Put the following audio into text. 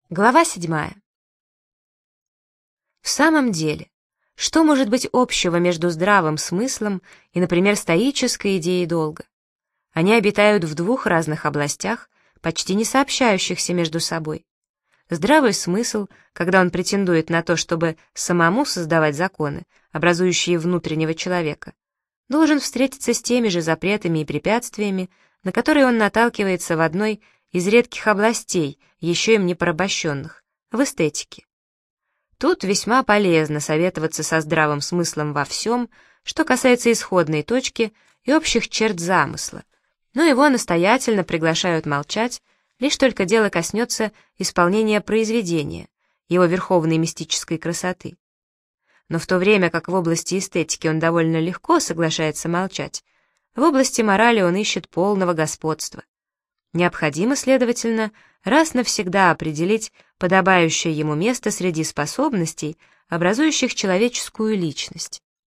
Глава 7. В самом деле, что может быть общего между здравым смыслом и, например, стоической идеей долга? Они обитают в двух разных областях, почти не сообщающихся между собой. Здравый смысл, когда он претендует на то, чтобы самому создавать законы, образующие внутреннего человека, должен встретиться с теми же запретами и препятствиями, на которые он наталкивается в одной из редких областей, еще им не порабощенных, в эстетике. Тут весьма полезно советоваться со здравым смыслом во всем, что касается исходной точки и общих черт замысла, но его настоятельно приглашают молчать, лишь только дело коснется исполнения произведения, его верховной мистической красоты. Но в то время как в области эстетики он довольно легко соглашается молчать, в области морали он ищет полного господства. Необходимо, следовательно, раз навсегда определить подобающее ему место среди способностей, образующих человеческую личность.